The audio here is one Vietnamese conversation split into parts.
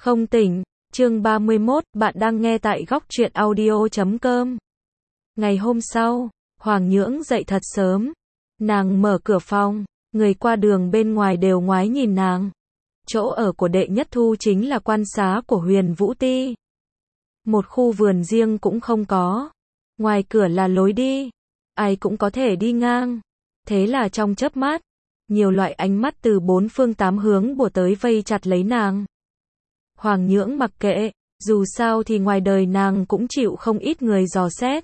Không tỉnh, chương 31, bạn đang nghe tại góc truyện audio.com. Ngày hôm sau, Hoàng Nhưỡng dậy thật sớm. Nàng mở cửa phòng, người qua đường bên ngoài đều ngoái nhìn nàng. Chỗ ở của Đệ Nhất Thu chính là quan xá của Huyền Vũ Ti. Một khu vườn riêng cũng không có. Ngoài cửa là lối đi. Ai cũng có thể đi ngang. Thế là trong chớp mắt, nhiều loại ánh mắt từ bốn phương tám hướng bủa tới vây chặt lấy nàng. Hoàng Nhưỡng mặc kệ, dù sao thì ngoài đời nàng cũng chịu không ít người dò xét.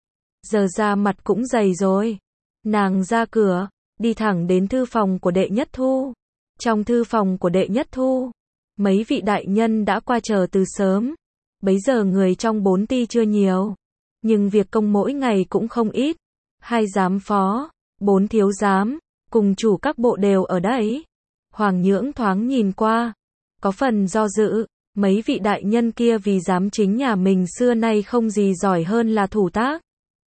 Giờ ra mặt cũng dày rồi. Nàng ra cửa, đi thẳng đến thư phòng của Đệ Nhất Thu. Trong thư phòng của Đệ Nhất Thu, mấy vị đại nhân đã qua chờ từ sớm. Bấy giờ người trong 4 ti chưa nhiều, nhưng việc công mỗi ngày cũng không ít. 2 giám phó, 4 thiếu giám, cùng chủ các bộ đều ở đấy. Hoàng Nhưỡng thoáng nhìn qua, có phần do dự. Mấy vị đại nhân kia vì giám chính nhà mình xưa nay không gì giỏi hơn là thủ tác.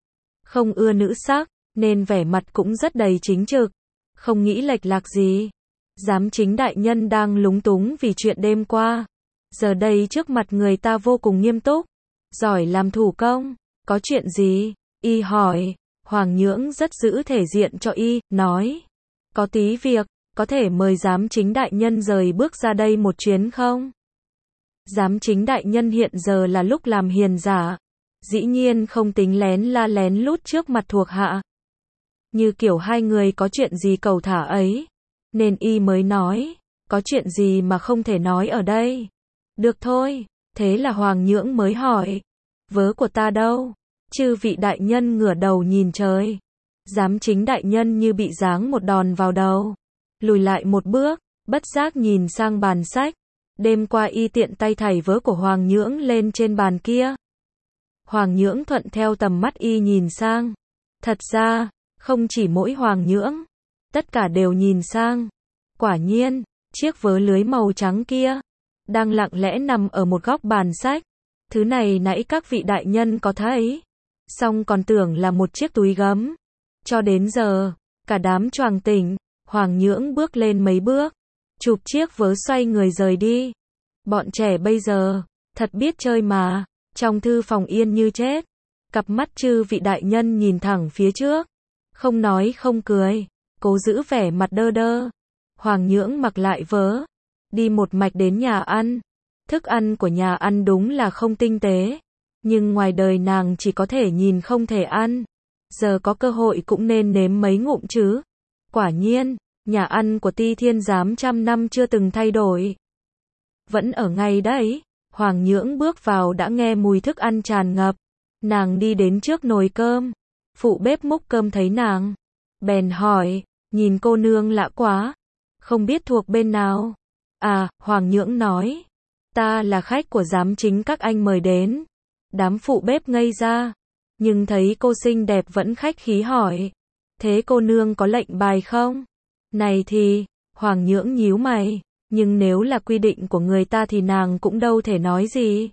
Không ưa nữ sắc, nên vẻ mặt cũng rất đầy chính trực. Không nghĩ lệch lạc gì. Giám chính đại nhân đang lúng túng vì chuyện đêm qua. Giờ đây trước mặt người ta vô cùng nghiêm túc. Giỏi làm thủ công. Có chuyện gì? Y hỏi. Hoàng Nhưỡng rất giữ thể diện cho y, nói. Có tí việc, có thể mời giám chính đại nhân rời bước ra đây một chuyến không? Giám chính đại nhân hiện giờ là lúc làm hiền giả. Dĩ nhiên không tính lén la lén lút trước mặt thuộc hạ. Như kiểu hai người có chuyện gì cầu thả ấy. Nên y mới nói. Có chuyện gì mà không thể nói ở đây? Được thôi. Thế là Hoàng Nhưỡng mới hỏi. Vớ của ta đâu? Chư vị đại nhân ngửa đầu nhìn trời. Giám chính đại nhân như bị giáng một đòn vào đầu. Lùi lại một bước, bất giác nhìn sang bàn sách. Đêm qua y tiện tay thảy vớ của Hoàng Nhưỡng lên trên bàn kia. Hoàng Nhưỡng thuận theo tầm mắt y nhìn sang. Thật ra, không chỉ mỗi Hoàng Nhưỡng, tất cả đều nhìn sang. Quả nhiên, chiếc vớ lưới màu trắng kia đang lặng lẽ nằm ở một góc bàn sách. Thứ này nãy các vị đại nhân có thấy, song còn tưởng là một chiếc túi gấm. Cho đến giờ, cả đám choàng tỉnh. Hoàng Nhưỡng bước lên mấy bước, chụp chiếc vớ xoay người rời đi. Bọn trẻ bây giờ, thật biết chơi mà. Trong thư phòng yên như chết. Cặp mắt chư vị đại nhân nhìn thẳng phía trước. Không nói không cười, cố giữ vẻ mặt đơ đơ. Hoàng Nhưỡng mặc lại vớ, đi một mạch đến nhà ăn. Thức ăn của nhà ăn đúng là không tinh tế, nhưng ngoài đời nàng chỉ có thể nhìn không thể ăn. Giờ có cơ hội cũng nên nếm mấy ngụm chứ. Quả nhiên, nhà ăn của Ti Thiên Giám trăm năm chưa từng thay đổi. Vẫn ở ngay đấy. Hoàng Nhưỡng bước vào đã nghe mùi thức ăn tràn ngập. Nàng đi đến trước nồi cơm. Phụ bếp múc cơm thấy nàng, bèn hỏi, nhìn cô nương lạ quá, không biết thuộc bên nào? À, Hoàng Nhưỡng nói, ta là khách của giám chính các anh mời đến. Đám phụ bếp ngây ra, nhưng thấy cô xinh đẹp vẫn khách khí hỏi, thế cô nương có lệnh bài không? Này thì, Hoàng Nhưỡng nhíu mày, nhưng nếu là quy định của người ta thì nàng cũng đâu thể nói gì.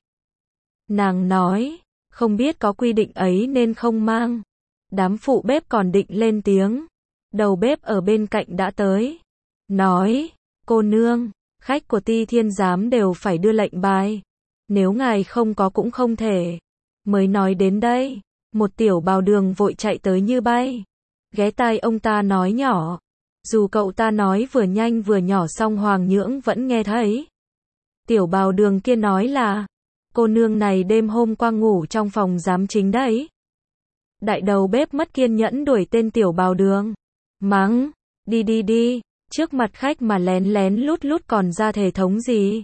Nàng nói, không biết có quy định ấy nên không mang. Đám phụ bếp còn định lên tiếng. Đầu bếp ở bên cạnh đã tới. Nói, cô nương, khách của Ti Thiên Giám đều phải đưa lệnh bài. Nếu ngài không có cũng không thể. Mới nói đến đây, một tiểu bào đường vội chạy tới như bay. Ghé tai ông ta nói nhỏ. Dù cậu ta nói vừa nhanh vừa nhỏ song Hoàng Nhưỡng vẫn nghe thấy. Tiểu bào đường kia nói là, cô nương này đêm hôm qua ngủ trong phòng giám chính đấy. Đại đầu bếp mất kiên nhẫn đuổi tên tiểu bào đường. Mắng, đi đi đi, trước mặt khách mà lén lén lút lút còn ra thể thống gì.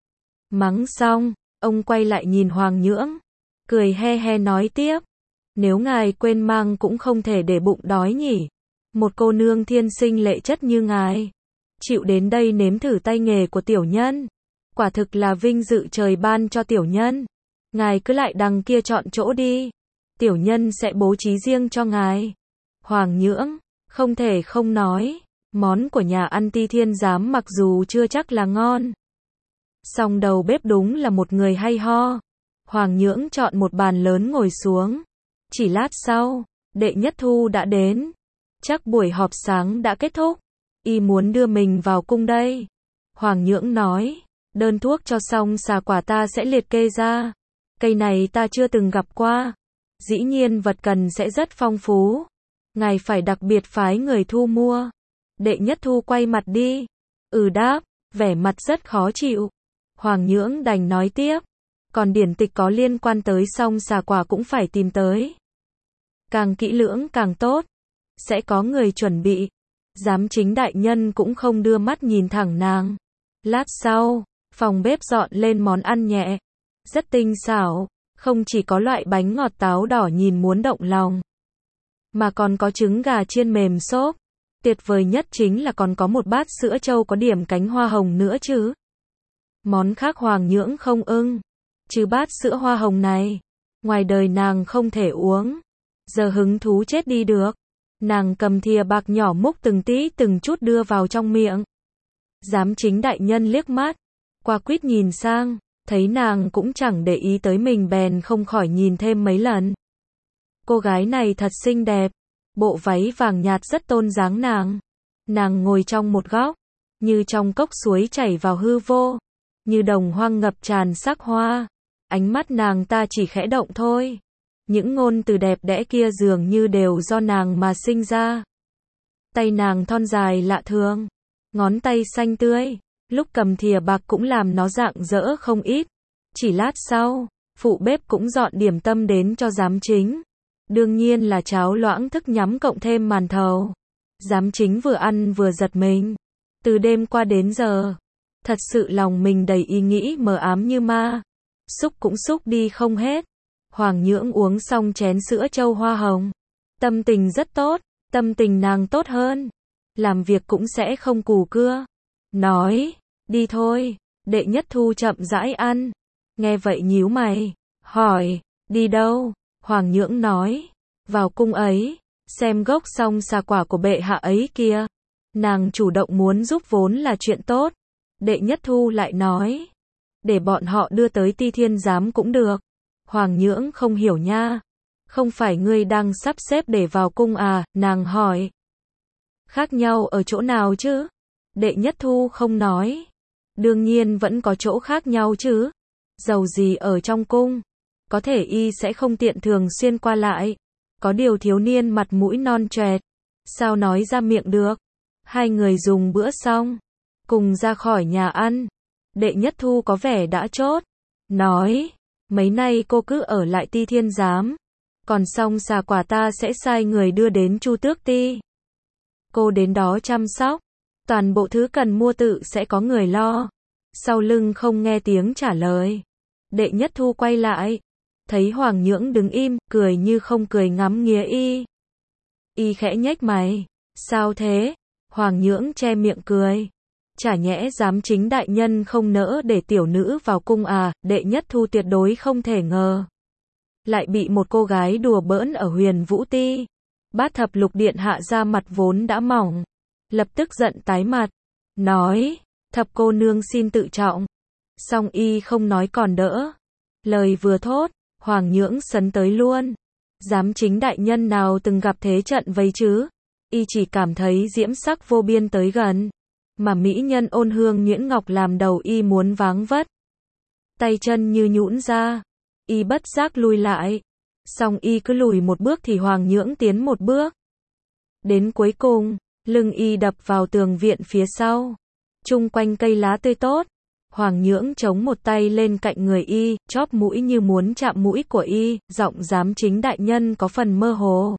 Mắng xong, ông quay lại nhìn Hoàng Nhưỡng, cười he he nói tiếp. Nếu ngài quên mang cũng không thể để bụng đói nhỉ. Một cô nương thiên sinh lệ chất như ngài, chịu đến đây nếm thử tay nghề của tiểu nhân. Quả thực là vinh dự trời ban cho tiểu nhân. Ngài cứ lại đằng kia chọn chỗ đi. Tiểu nhân sẽ bố trí riêng cho ngài. Hoàng Nhưỡng, không thể không nói. Món của nhà ăn Ti Thiên Giám mặc dù chưa chắc là ngon, song đầu bếp đúng là một người hay ho. Hoàng Nhưỡng chọn một bàn lớn ngồi xuống. Chỉ lát sau, Đệ Nhất Thu đã đến. Chắc buổi họp sáng đã kết thúc. Y muốn đưa mình vào cung đây. Hoàng Nhưỡng nói, Đơn thuốc cho xong xà quả ta sẽ liệt kê ra. Cây này ta chưa từng gặp qua. Dĩ nhiên vật cần sẽ rất phong phú. Ngài phải đặc biệt phái người thu mua. Đệ Nhất Thu quay mặt đi. Đáp, vẻ mặt rất khó chịu. Hoàng Nhưỡng đành nói tiếp. Còn điển tịch có liên quan tới song xà quả cũng phải tìm tới. Càng kỹ lưỡng càng tốt. Sẽ có người chuẩn bị. Giám chính đại nhân cũng không đưa mắt nhìn thẳng nàng. Lát sau, phòng bếp dọn lên món ăn nhẹ. Rất tinh xảo. Không chỉ có loại bánh ngọt táo đỏ nhìn muốn động lòng. Mà còn có trứng gà chiên mềm xốp. Tuyệt vời nhất chính là còn có một bát sữa trâu có điểm cánh hoa hồng nữa chứ. Món khác Hoàng Nhưỡng không ưng. Chứ bát sữa hoa hồng này, ngoài đời nàng không thể uống. Giờ hứng thú chết đi được. Nàng cầm thìa bạc nhỏ múc từng tí từng chút đưa vào trong miệng. Giám chính đại nhân liếc mắt, qua quýt nhìn sang, thấy nàng cũng chẳng để ý tới mình bèn không khỏi nhìn thêm mấy lần. Cô gái này thật xinh đẹp, bộ váy vàng nhạt rất tôn dáng nàng. Nàng ngồi trong một góc, như trong cốc suối chảy vào hư vô, như đồng hoang ngập tràn sắc hoa. Ánh mắt nàng ta chỉ khẽ động thôi. Những ngôn từ đẹp đẽ kia dường như đều do nàng mà sinh ra. Tay nàng thon dài lạ thường, ngón tay xanh tươi, lúc cầm thìa bạc cũng làm nó rạng rỡ không ít. Chỉ lát sau, phụ bếp cũng dọn điểm tâm đến cho giám chính. Đương nhiên là cháo loãng thức nhắm cộng thêm màn thầu. Giám chính vừa ăn vừa giật mình. Từ đêm qua đến giờ, thật sự lòng mình đầy ý nghĩ mờ ám như ma. Xúc cũng xúc đi không hết. Hoàng Nhưỡng uống xong chén sữa trâu hoa hồng. Tâm tình rất tốt, tâm tình nàng tốt hơn. Làm việc cũng sẽ không cù cưa. Nói, đi thôi. Đệ Nhất Thu chậm rãi ăn. Nghe vậy nhíu mày, hỏi, đi đâu? Hoàng Nhưỡng nói, vào cung ấy, xem gốc song xà quả của bệ hạ ấy kia. Nàng chủ động muốn giúp vốn là chuyện tốt. Đệ Nhất Thu lại nói, để bọn họ đưa tới Ti Thiên Giám cũng được. Hoàng Nhưỡng không hiểu nha. Không phải ngươi đang sắp xếp để vào cung à, nàng hỏi. Khác nhau ở chỗ nào chứ? Đệ Nhất Thu không nói. Đương nhiên vẫn có chỗ khác nhau chứ. Dầu gì ở trong cung, có thể y sẽ không tiện thường xuyên qua lại. Có điều thiếu niên mặt mũi non choẹt, sao nói ra miệng được. Hai người dùng bữa xong, cùng ra khỏi nhà ăn. Đệ Nhất Thu có vẻ đã chốt, nói, mấy nay cô cứ ở lại Ti Thiên Giám. Còn xong xà quả ta sẽ sai người đưa đến Chu Tước Ti. Cô đến đó chăm sóc. Toàn bộ thứ cần mua tự sẽ có người lo. Sau lưng không nghe tiếng trả lời. Đệ Nhất Thu quay lại. Thấy Hoàng Nhưỡng đứng im, cười như không cười ngắm nghía y. Y khẽ nhếch mày. Sao thế? Hoàng Nhưỡng che miệng cười. Chả nhẽ giám chính đại nhân không nỡ để tiểu nữ vào cung à? Đệ Nhất Thu tuyệt đối không thể ngờ. Lại bị một cô gái đùa bỡn ở Huyền Vũ Ti. Bát Thập Lục Điện hạ ra mặt vốn đã mỏng. Lập tức giận tái mặt. Nói, Thập cô nương xin tự trọng. Song y không nói còn đỡ. Lời vừa thốt, Hoàng Nhưỡng sấn tới luôn. Giám chính đại nhân nào từng gặp thế trận vây chứ? Y chỉ cảm thấy diễm sắc vô biên tới gần. Mà mỹ nhân ôn hương nhuyễn ngọc làm đầu y muốn váng vất. Tay chân như nhũn ra. Y bất giác lùi lại. Song y cứ lùi một bước thì Hoàng Nhưỡng tiến một bước. Đến cuối cùng, lưng y đập vào tường viện phía sau. Chung quanh cây lá tươi tốt. Hoàng Nhưỡng chống một tay lên cạnh người y, chóp mũi như muốn chạm mũi của y, giọng giám chính đại nhân có phần mơ hồ.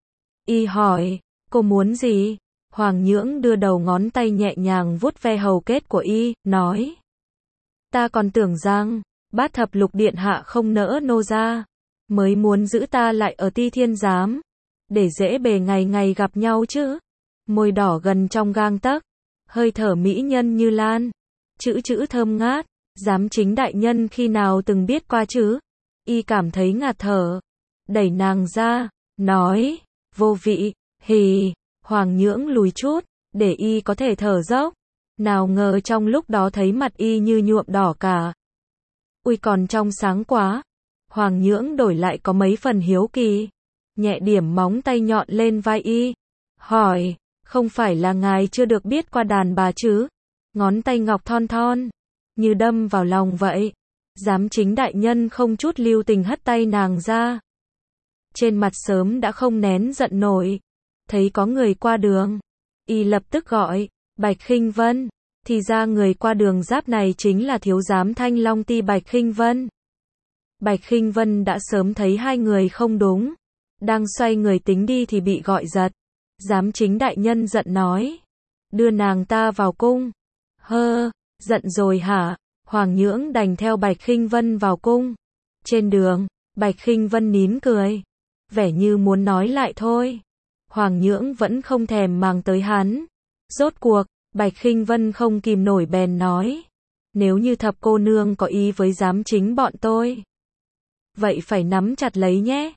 Y hỏi, cô muốn gì? Hoàng Nhưỡng đưa đầu ngón tay nhẹ nhàng vuốt ve hầu kết của y, nói. Ta còn tưởng rằng, Bát Thập Lục Điện hạ không nỡ nô ra, mới muốn giữ ta lại ở Ti Thiên Giám, để dễ bề ngày ngày gặp nhau chứ. Môi đỏ gần trong gang tấc, hơi thở mỹ nhân như lan, chữ thơm ngát. Giám chính đại nhân khi nào từng biết qua chứ? Y cảm thấy ngạt thở, đẩy nàng ra, nói, vô vị, hì. Hoàng Nhưỡng lùi chút, để y có thể thở dốc. Nào ngờ trong lúc đó thấy mặt y như nhuộm đỏ cả. Ui còn trong sáng quá. Hoàng Nhưỡng đổi lại có mấy phần hiếu kỳ. Nhẹ điểm móng tay nhọn lên vai y. Hỏi, không phải là ngài chưa được biết qua đàn bà chứ? Ngón tay ngọc thon thon, như đâm vào lòng vậy. Giám chính đại nhân không chút lưu tình hất tay nàng ra. Trên mặt sớm đã không nén giận nổi. Thấy có người qua đường, y lập tức gọi, Bạch Khinh Vân. Thì ra người qua đường giáp này chính là thiếu giám Thanh Long Ti Bạch Khinh Vân. Bạch Khinh Vân đã sớm thấy hai người không đúng, đang xoay người tính đi thì bị gọi giật. Giám chính đại nhân giận nói, đưa nàng ta vào cung. Hơ, giận rồi hả? Hoàng Nhưỡng đành theo Bạch Khinh Vân vào cung. Trên đường, Bạch Khinh Vân nín cười, vẻ như muốn nói lại thôi. Hoàng Nhưỡng vẫn không thèm màng tới hắn. Rốt cuộc, Bạch Khinh Vân không kìm nổi bèn nói, nếu như Thập cô nương có ý với giám chính bọn tôi, vậy phải nắm chặt lấy nhé.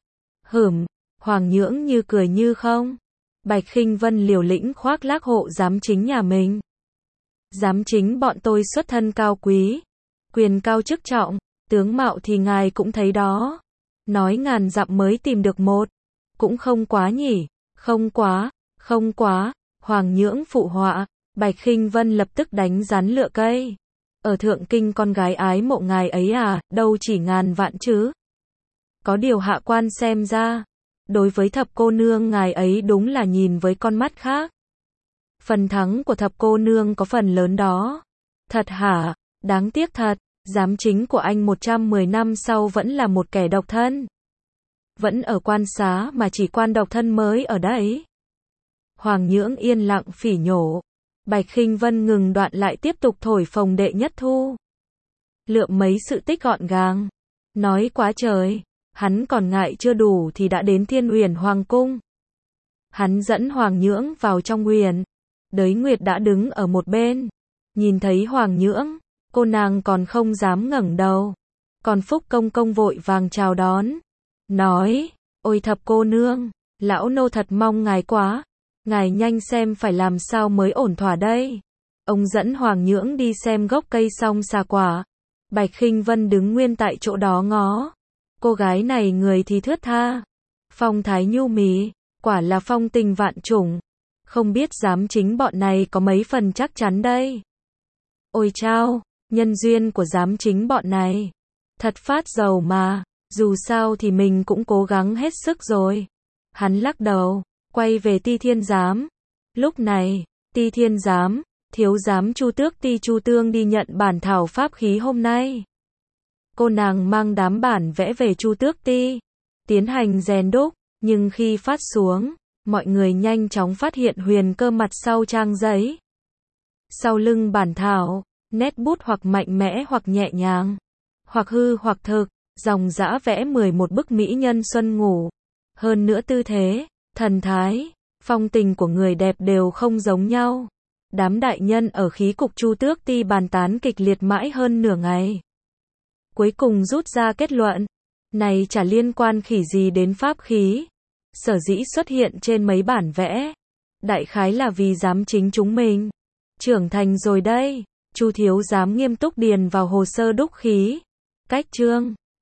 Hoàng Nhưỡng như cười như không. Bạch Khinh Vân liều lĩnh khoác lác hộ giám chính nhà mình. Giám chính bọn tôi xuất thân cao quý, quyền cao chức trọng, tướng mạo thì ngài cũng thấy đó. Nói ngàn dặm mới tìm được một, cũng không quá nhỉ, không quá. Hoàng Nhưỡng phụ họa. Bạch Khinh Vân lập tức đánh rắn lựa cây. Ở Thượng Kinh con gái ái mộ ngài ấy à, đâu chỉ ngàn vạn chứ. Có điều hạ quan xem ra, đối với Thập cô nương ngài ấy đúng là nhìn với con mắt khác. Phần thắng của Thập cô nương có phần lớn đó. Thật hả? Đáng tiếc thật, giám chính của anh 110 năm sau vẫn là một kẻ độc thân. Vẫn ở quan xá mà chỉ quan độc thân mới ở đấy. Hoàng Nhưỡng yên lặng phỉ nhổ. Bạch Khinh Vân ngừng đoạn lại tiếp tục thổi phồng đệ nhất thu. Lượm mấy sự tích gọn gàng. Nói quá trời, hắn còn ngại chưa đủ thì đã đến Thiên Uyển Hoàng cung. Hắn dẫn Hoàng Nhưỡng vào trong uyển. Đới Nguyệt đã đứng ở một bên. Nhìn thấy Hoàng Nhưỡng, cô nàng còn không dám ngẩng đầu. Còn Phúc công công vội vàng chào đón. Nói, ôi Thập cô nương, lão nô thật mong ngài quá. Ngài nhanh xem phải làm sao mới ổn thỏa đây. Ông dẫn Hoàng Nhưỡng đi xem gốc cây song xà quả. Bạch Khinh Vân đứng nguyên tại chỗ đó ngó. Cô gái này người thì thướt tha, phong thái nhu mì, quả là phong tình vạn chủng. Không biết giám chính bọn này có mấy phần chắc chắn đây. Ôi chao, nhân duyên của giám chính bọn này thật phát giàu mà, dù sao thì mình cũng cố gắng hết sức rồi. Hắn lắc đầu, quay về Ti Thiên Giám. Lúc này, Ti Thiên Giám, thiếu giám Chu Tước Ti Chu Tương đi nhận bản thảo pháp khí hôm nay. Cô nàng mang đám bản vẽ về Chu Tước Ti, tiến hành rèn đúc, nhưng khi phát xuống, mọi người nhanh chóng phát hiện huyền cơ mặt sau trang giấy. Sau lưng bản thảo, nét bút hoặc mạnh mẽ hoặc nhẹ nhàng, hoặc hư hoặc thực, dòng dã vẽ 11 bức mỹ nhân xuân ngủ. Hơn nữa tư thế, thần thái, phong tình của người đẹp đều không giống nhau. Đám đại nhân ở khí cục Chu Tước Ti bàn tán kịch liệt mãi hơn nửa ngày. Cuối cùng rút ra kết luận, này chả liên quan khỉ gì đến pháp khí. Sở dĩ xuất hiện trên mấy bản vẽ, đại khái là vì giám chính chúng mình trưởng thành rồi đây. Chu thiếu giám nghiêm túc điền vào hồ sơ đúc khí. Cách chương